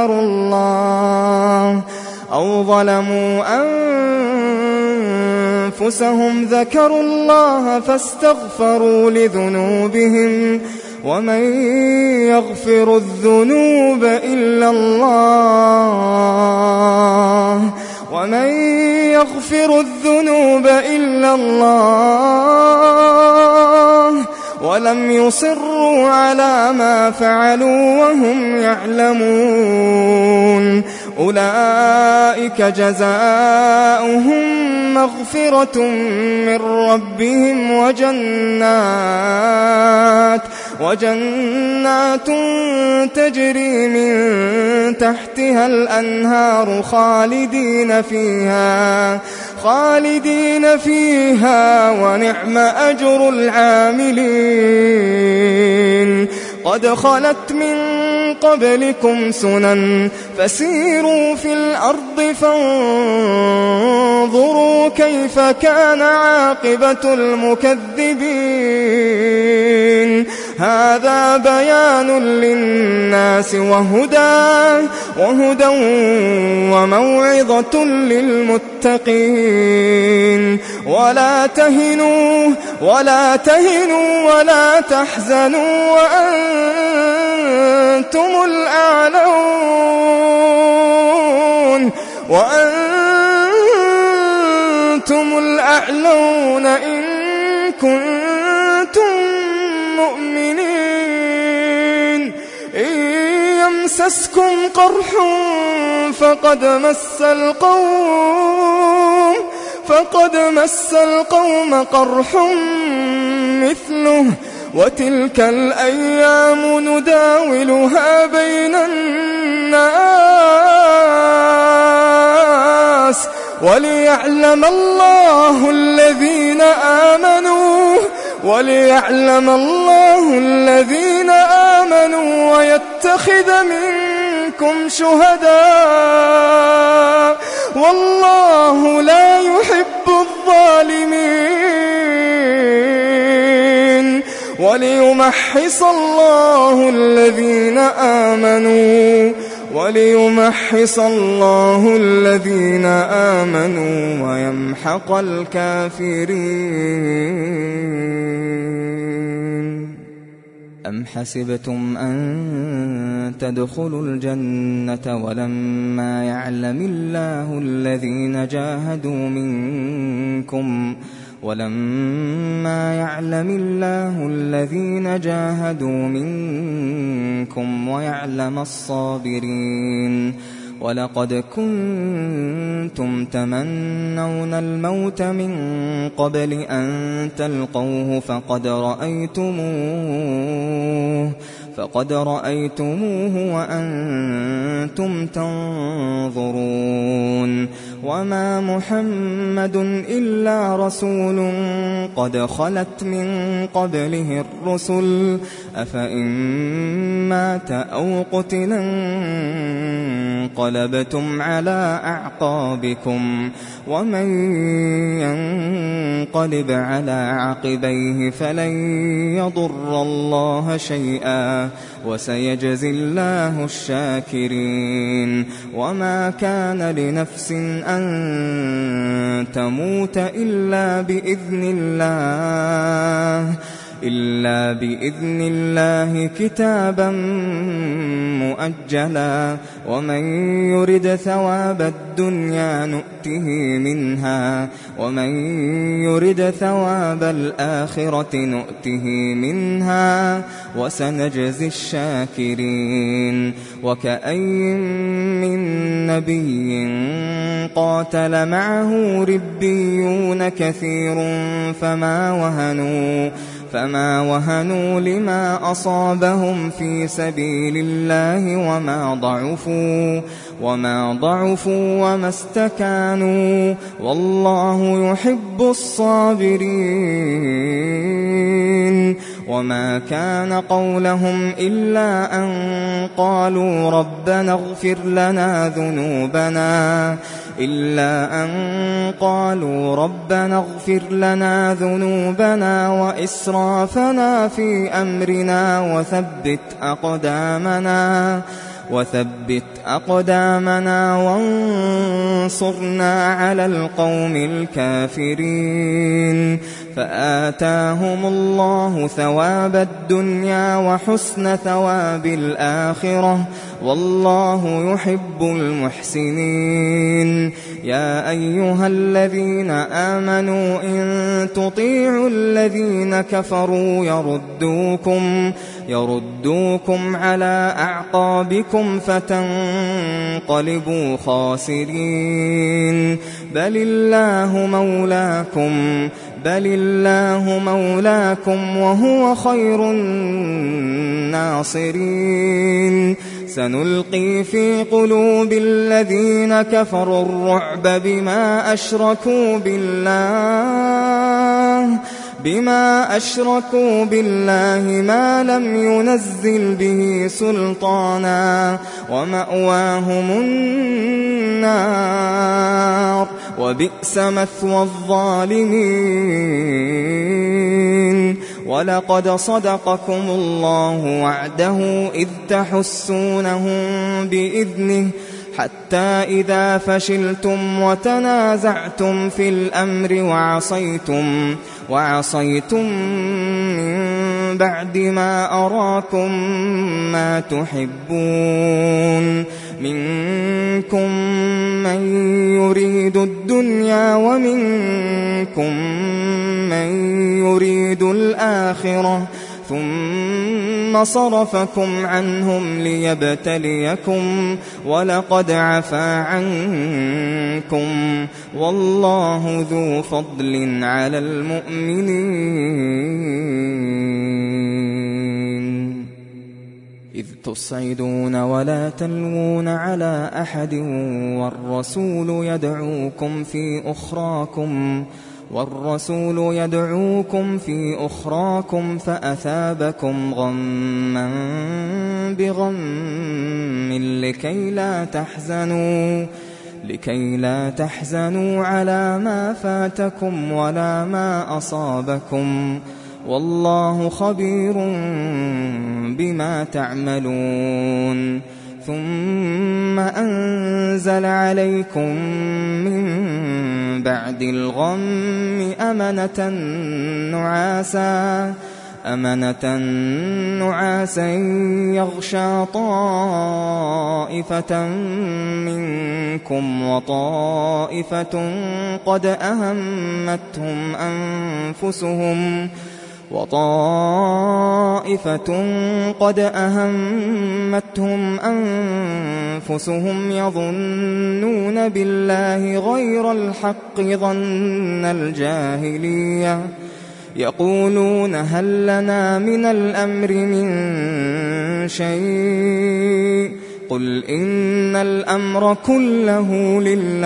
ذكروا الله فاستغفروا لذنوبهم ومن يغفر الذنوب إلا الله ولم يصروا على ما فعلوا وهم يعلمون أولئك جزاؤهم مغفرة من ربهم وجنات تجري من تحتها الأنهار خالدين فيها ونعم أجر العاملين. قد خلت من قبلكم سنن فسيروا في الأرض فانظروا كيف كان عاقبة المكذبين. هذا بيان للناس وهدى وموعظة للمتقين. ولا تهنوا ولا تحزنوا وأنتم الأعلون إن كنتم مؤمنين. إن يمسسكم قرح فقد مس القوم قرح مثله، وتلك الأيام نداولها بين الناس وليعلم الله الذين آمنوا ويتخذ منكم شهداء والله لا يحب الظالمين. وليمحص الله الذين آمنوا ويمحق الكافرين. أم حسبتم أن تدخلوا الجنة ولما يعلم الله الذين جاهدوا منكم ويعلم الصابرين. ولقد كنتم تمنون الموت من قبل أن تلقوه فقد رأيتموه وأنتم تنظرون. وما محمد إلا رسول قد خلت من قبله الرسل أفإن مات أو قتل انقلبتم على أعقابكم ومن ينقلب على عقبيه فلن يضر الله شيئا وسيجزي الله الشاكرين. وما كان لنفس أن تموت إلا بإذن الله كتابا مؤجلا. ومن يرد ثواب الدنيا نؤته منها ومن يرد ثواب الآخرة نؤته منها وسنجزي الشاكرين. وكأين من نبي قاتل معه ربيون كثير فما وهنوا لما أصابهم في سبيل الله وما ضعفوا وما استكانوا والله يحب الصابرين. وما كان قولهم إلا أن قالوا ربنا اغفر لنا ذنوبنا وإسرافنا في أمرنا وثبت أقدامنا وانصرنا على القوم الكافرين. فآتاهم الله ثواب الدنيا وحسن ثواب الآخرة والله يحب المحسنين. يا أيها الذين آمنوا إن تطيعوا الذين كفروا يردوكم على أعقابكم فتنقلبوا خاسرين. بل الله مولاكم وهو خير الناصرين. سنلقي في قلوب الذين كفروا الرعب بما أشركوا بالله ما لم ينزل به سلطانا ومأواهم النار وبئس مثوى الظالمين. ولقد صدقكم الله وعده إذ تحسونهم بإذنه حتى إذا فشلتم وتنازعتم في الأمر وعصيتم من بعد ما أراكم ما تحبون منكم من يريد الدنيا ومنكم من يريد الآخرة ثم صرفكم عنهم ليبتليكم ولقد عفا عنكم والله ذو فضل على المؤمنين إذ تصعدون ولا تلوون على أحد والرسول يدعوكم في أخراكم فأثابكم غما بغم لكي لا تحزنوا على ما فاتكم ولا ما أصابكم والله خبير بما تعملون ثم أنزل عليكم من بعد الغم أمنة نعاسا يغشى طائفة منكم وطائفة قد أهمتهم أنفسهم يظنون بالله غير الحق ظن الجاهلية يقولون هل لنا من الأمر من شيء قل إن الأمر كله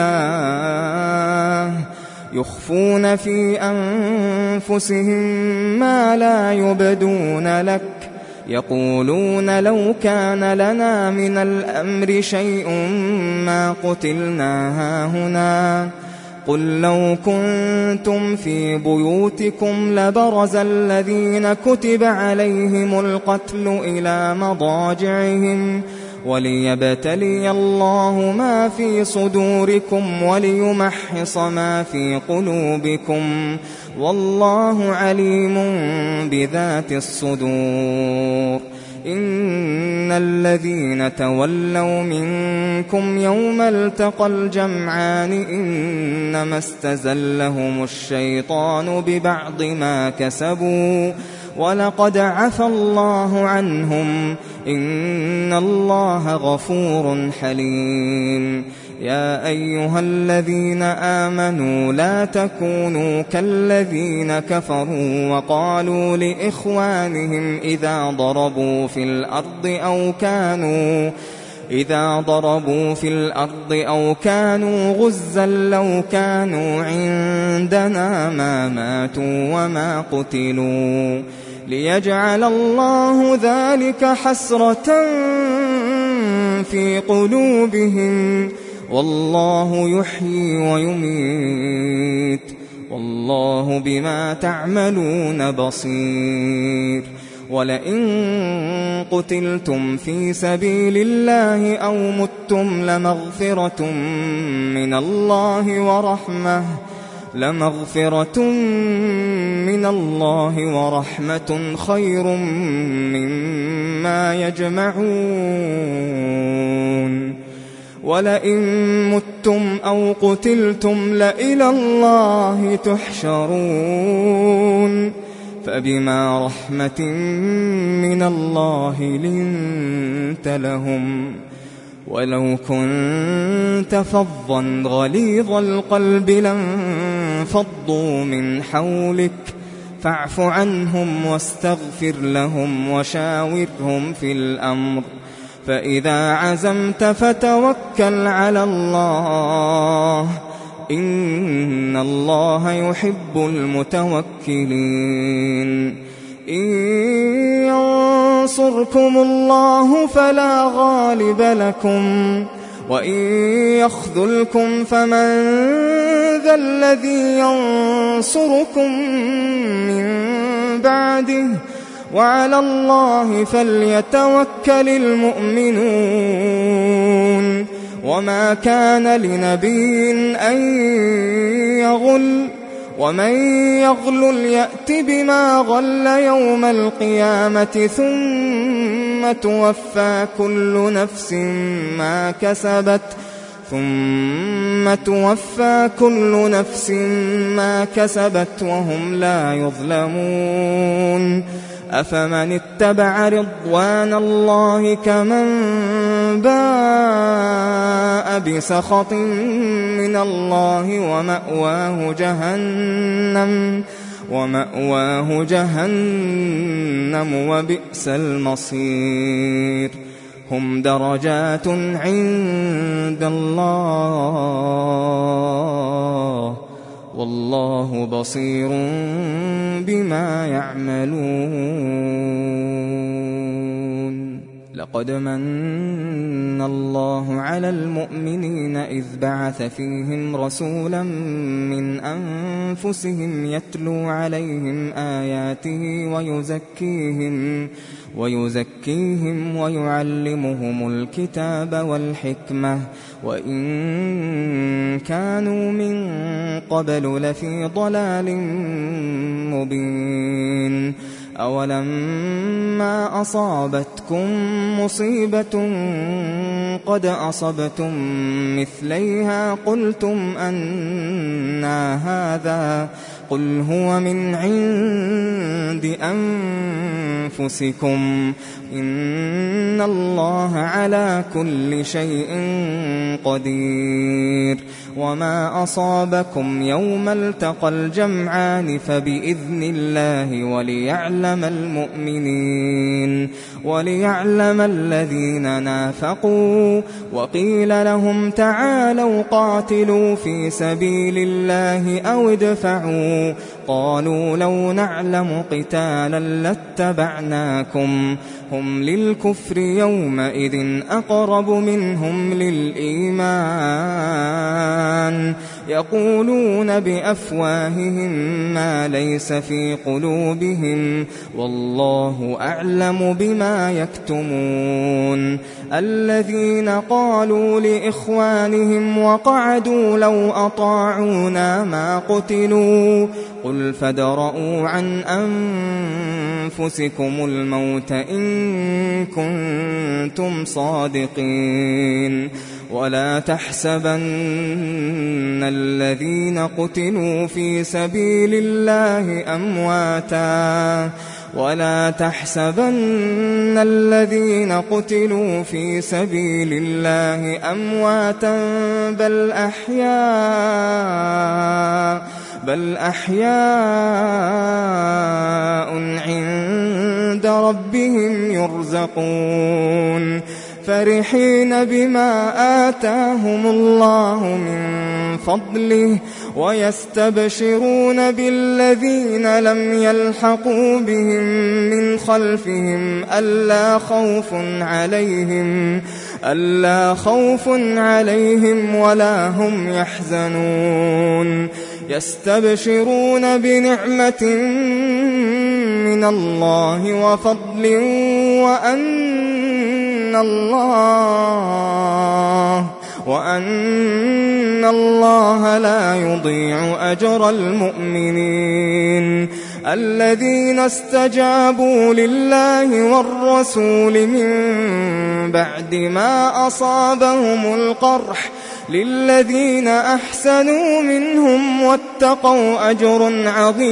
لله يخفون في أنفسهم ما لا يبدون لك يقولون لو كان لنا من الأمر شيء ما قتلنا هاهنا قل لو كنتم في بيوتكم لبرز الذين كتب عليهم القتل إلى مضاجعهم وليبتلي الله ما في صدوركم وليمحص ما في قلوبكم والله عليم بذات الصدور إن الذين تولوا منكم يوم التقى الجمعان إنما استزلهم الشيطان ببعض ما كسبوا ولقد عفى الله عنهم إن الله غفور حليم يا أيها الذين آمنوا لا تكونوا كالذين كفروا وقالوا لإخوانهم إذا ضربوا في الأرض أو كانوا غزا لو كانوا عندنا ما ماتوا وما قتلوا ليجعل الله ذلك حسرة في قلوبهم والله يحيي ويميت والله بما تعملون بصير ولئن قتلتم في سبيل الله أو متم لمغفرة من الله ورحمة خير مما يجمعون ولئن متم أو قتلتم لإلى الله تحشرون فبما رحمة من الله لنت لهم ولو كنت فظا غليظ القلب لانفضوا من حولك فاعف عنهم واستغفر لهم وشاورهم في الأمر فإذا عزمت فتوكل على الله إن الله يحب المتوكلين إن ينصركم الله فلا غالب لكم وإن يخذلكم فمن ذا الذي ينصركم من بعده وعلى الله فليتوكل المؤمنون وما كان لنبي أن يغل ومن يغلل يأت بما غل يوم القيامة ثم توفى كل نفس ما كسبت وهم لا يظلمون. أفمن اتبع رضوان الله كمن باء بسخط من الله ومأواه جهنم وبئس المصير. هم درجات عند الله والله بصير بما يعملون. لقد من الله على المؤمنين إذ بعث فيهم رسولا من أنفسهم يتلو عليهم آياته ويزكيهم ويعلمهم الكتاب والحكمة وإن كانوا من قبل لفي ضلال مبين. أولما أصابتكم مصيبة قد أصبتم مثليها قلتم أنى هذا قل هو من عند أنفسكم إن الله على كل شيء قدير. وما أصابكم يوم التقى الجمعان فبإذن الله وليعلم الذين نافقوا. وقيل لهم تعالوا قاتلوا في سبيل الله أو ادفعوا قالوا لو نعلم قتالا لاتبعناكم هم للكفر يومئذ أقرب منهم للإيمان يقولون بأفواههم ما ليس في قلوبهم والله أعلم بما يكتمون. الذين قالوا لإخوانهم وقعدوا لو أطاعونا ما قتلوا قل فادرءوا عن أنفسكم الموت إن كنتم صادقين. ولا تحسبن الذين قتلوا في سبيل الله أمواتا بل أحياء عند ربهم يرزقون فرحين بما آتاهم الله من فضله ويستبشرون بالذين لم يلحقوا بهم من خلفهم ألا خوف عليهم ولا هم يحزنون. يستبشرون بنعمة من الله وفضل وأن الله لا يضيع أجر المؤمنين. الذين استجابوا لله والرسول من بعد ما أصابهم القرح للذين أحسنوا منهم واتقوا أجر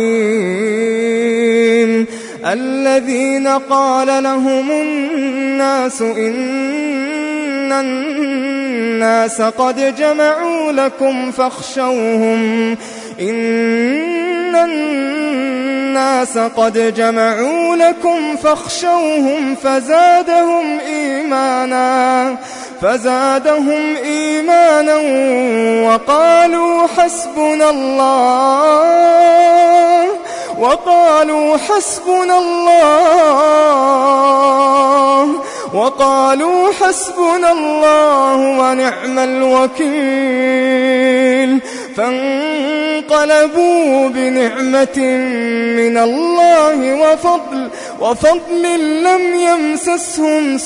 عظيم. الذين قال لهم الناس إن الناس قد جمعوا لكم فاخشوهم فزادهم إيمانا وقالوا حسبنا الله ونعم الوكيل. فانقلبوا بنعمة من الله وفضل لم يمسسهم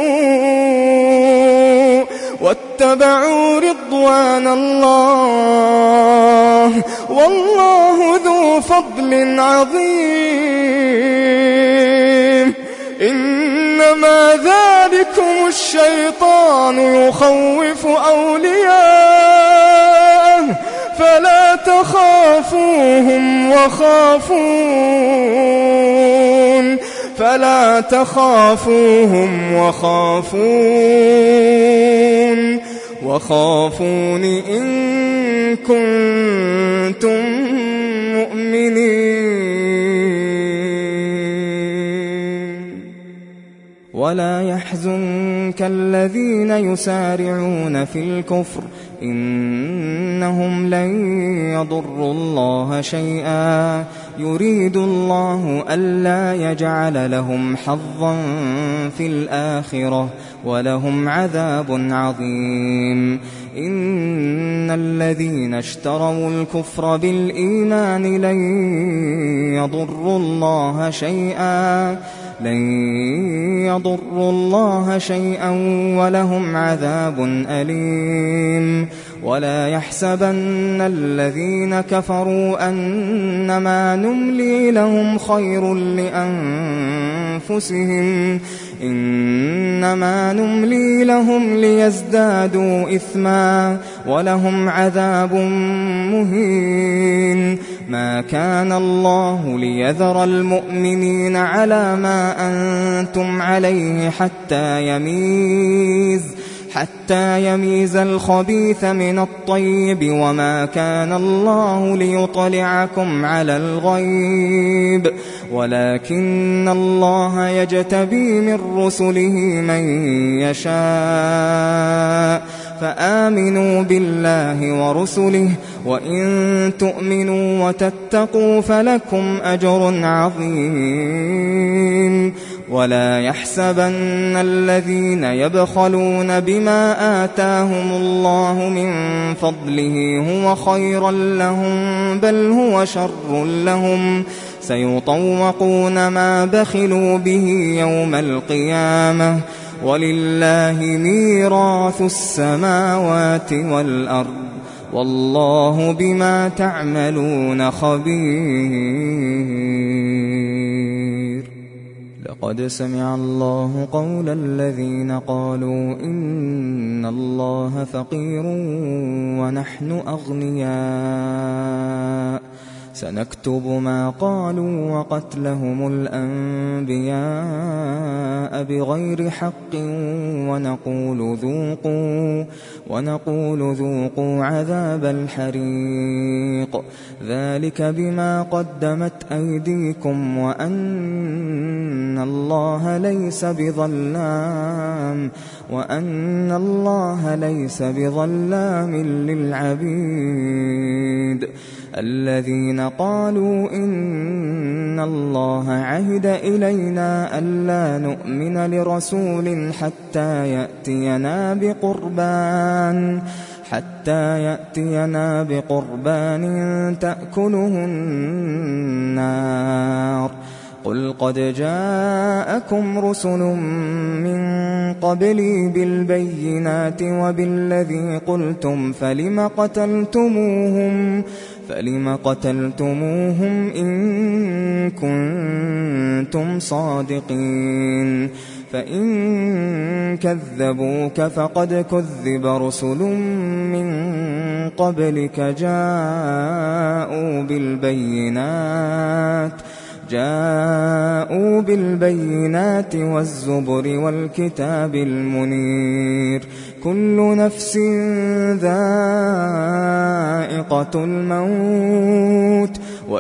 سوء واتبعوا رضوان الله والله ذو فضل عظيم. إنما ذلكم الشيطان يخوف أولياءه فلا تخافوهم وخافون إن كنتم مؤمنين. ولا يحزنك الذين يسارعون في الكفر إنهم لن يضروا الله شيئا يريد الله ألا يجعل لهم حظا في الآخرة ولهم عذاب عظيم. إن الذين اشتروا الكفر بالإيمان لن يضروا الله شيئا ولهم عذاب أليم. ولا يحسبن الذين كفروا أنما نملي لهم خير لأنفسهم إنما نملي لهم ليزدادوا إثما ولهم عذاب مهين. ما كان الله ليذر المؤمنين على ما أنتم عليه حتى يميز الخبيث من الطيب وما كان الله ليطلعكم على الغيب ولكن الله يجتبي من رسله من يشاء فآمنوا بالله ورسله وإن تؤمنوا وتتقوا فلكم أجر عظيم. ولا يحسبن الذين يبخلون بما آتاهم الله من فضله هو خيرا لهم بل هو شر لهم سيطوقون ما بخلوا به يوم القيامة ولله ميراث السماوات والأرض والله بما تعملون خبير. لقد سمع الله قول الذين قالوا إن الله فقير ونحن أغنياء سنكتب ما قالوا وقتلهم الأنبياء بغير حق ونقول ذوقوا عذاب الحريق ذلك بما قدمت أيديكم وأن الله ليس بظلام للعبيد. الذين قالوا إن الله عهد إلينا ألا نؤمن لرسول حتى يأتينا بقربان تأكله النار قل قد جاءكم رسل من قبلي بالبينات وبالذي قلتم فلم قتلتموهم إن كنتم صادقين. فإن كذبوك فقد كذب رسل من قبلك جاءوا بالبينات والزبر والكتاب المنير كل نفس ذائقة الموت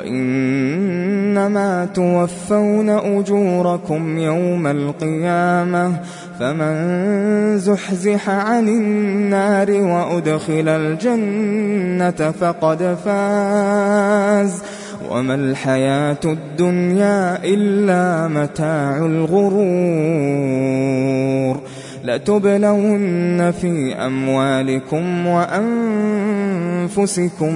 وإنما توفون أجوركم يوم القيامة فمن زحزح عن النار وأدخل الجنة فقد فاز وما الحياة الدنيا إلا متاع الغرور. لتبلون في أموالكم وأنفسكم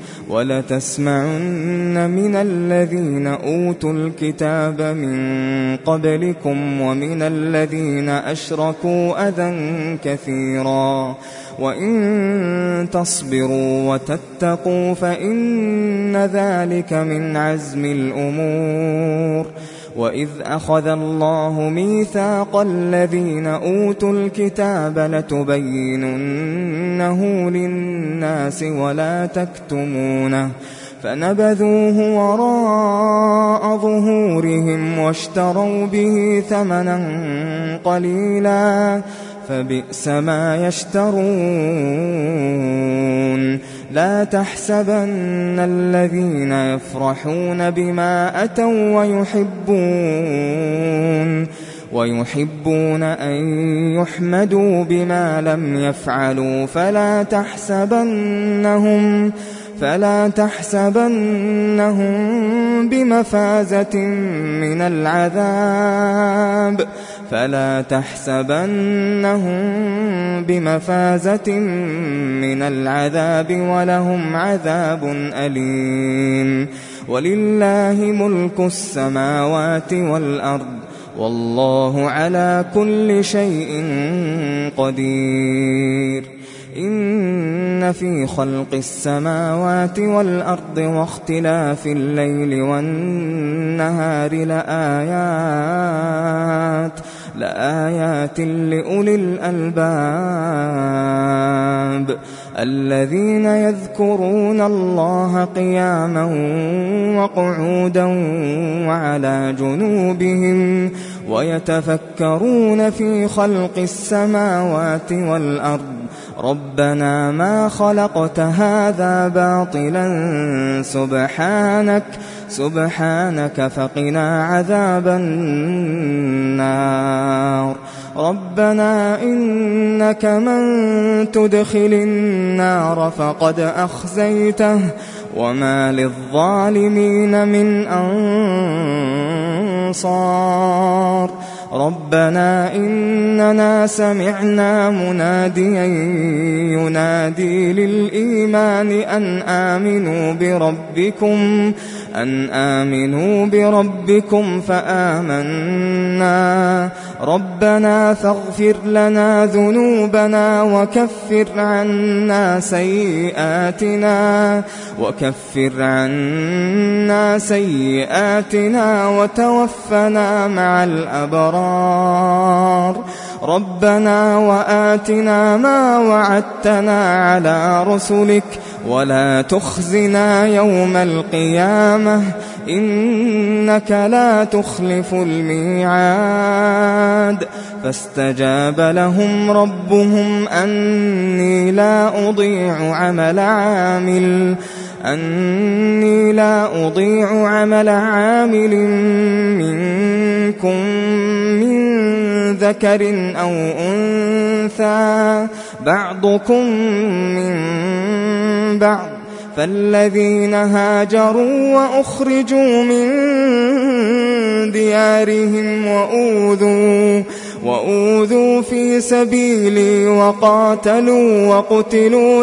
ولتسمعن من الذين أوتوا الكتاب من قبلكم ومن الذين أشركوا أذى كثيرا وإن تصبروا وتتقوا فإن ذلك من عزم الأمور. وإذ أخذ الله ميثاق الذين أوتوا الكتاب لتبيننه للناس ولا تكتمونه فنبذوه وراء ظهورهم واشتروا به ثمنا قليلا فبئس ما يشترون. لا تحسبن الذين يفرحون بما أتوا ويحبون أن يحمدوا بما لم يفعلوا فلا تحسبنهم بمفازة من العذاب ولهم عذاب أليم. ولله ملك السماوات والأرض والله على كل شيء قدير. إن في خلق السماوات والأرض واختلاف الليل والنهار لآيات لأولي الألباب الذين يذكرون الله قياما وقعودا وعلى جنوبهم ويتفكرون في خلق السماوات والأرض ربنا ما خلقت هذا باطلا سبحانك فقنا عذاب النار. ربنا إنك من تدخل النار فقد أخزيته وما للظالمين من أنصار. ربنا إننا سمعنا مناديا ينادي للإيمان أن آمنوا بربكم فآمنا. ربنا فاغفر لنا ذنوبنا وكفر عنا سيئاتنا وتوفنا مع الأبرار. ربنا وآتنا ما وعدتنا على رسلك ولا تخزنا يوم القيامة إنك لا تخلف الميعاد. فاستجاب لهم ربهم أني لا أضيع عمل عامل منكم من ذكر أو أنثى بعضكم من بعض. فالذين هاجروا وأخرجوا من ديارهم وأوذوا في سبيلي وقاتلوا وقتلوا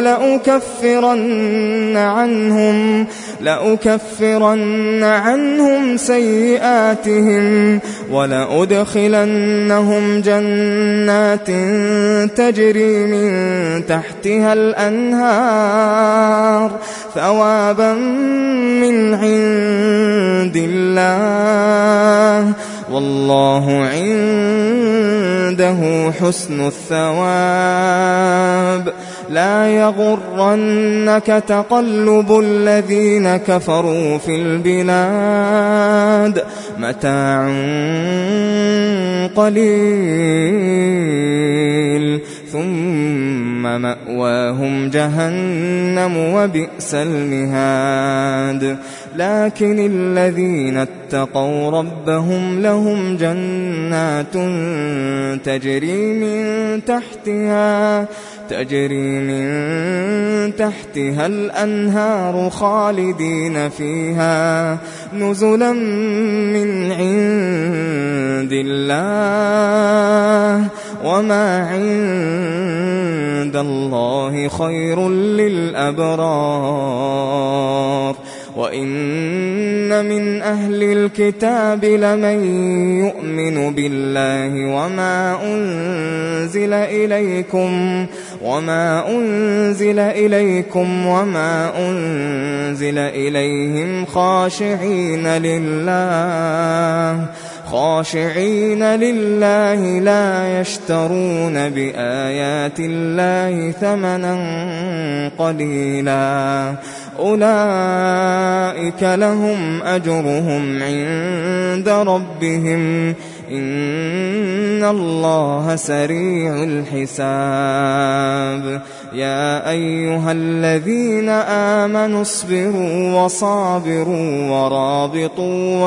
لأكفرن عنهم سيئاتهم ولأدخلنهم جنات تجري من تحتها الأنهار ثوابا من عند الله والله عنده حسن الثواب. لا يغرنك تقلب الذين كفروا في البلاد متاع قليل ثم مأواهم جهنم وبئس المهاد. لكن الذين اتقوا ربهم لهم جنات تجري من تحتها الأنهار خالدين فيها نزلا من عند الله وما عند الله خير للأبرار وإن من أهل الكتاب لمن يؤمن بالله وما أنزل إليكم وما أنزل إليهم خاشعين لله لا يشترون بآيات الله ثمنا قليلا أولئك لهم أجرهم عند ربهم إن الله سريع الحساب يا أيها الذين آمنوا اصبروا وصابروا ورابطوا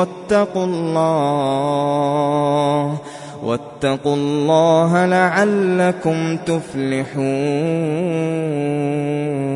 واتقوا الله لعلكم تفلحون.